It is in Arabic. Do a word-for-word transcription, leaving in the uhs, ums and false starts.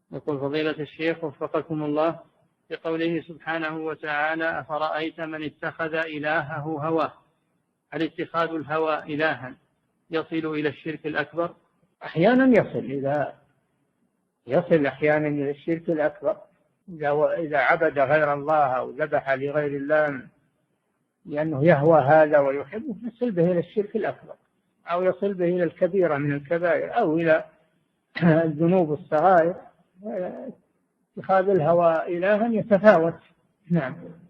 يقول فضيلة الشيخ وفقكم الله، بقوله سبحانه وتعالى أفرأيت من اتخذ إلهه هواه، هل اتخاذ الهوى إلها يصل إلى الشرك الأكبر؟ أحيانا يصل إلى يصل أحيانا إلى الشرك الأكبر، إذا عبد غير الله أو ذبح لغير الله لأنه يهوى هذا ويحبه يصل به إلى الشرك الأكبر، أو يصل به إلى الكبيرة من الكبائر، أو إلى الذنوب الصغائر. اتخاذ الهوى إلها يتفاوت. نعم.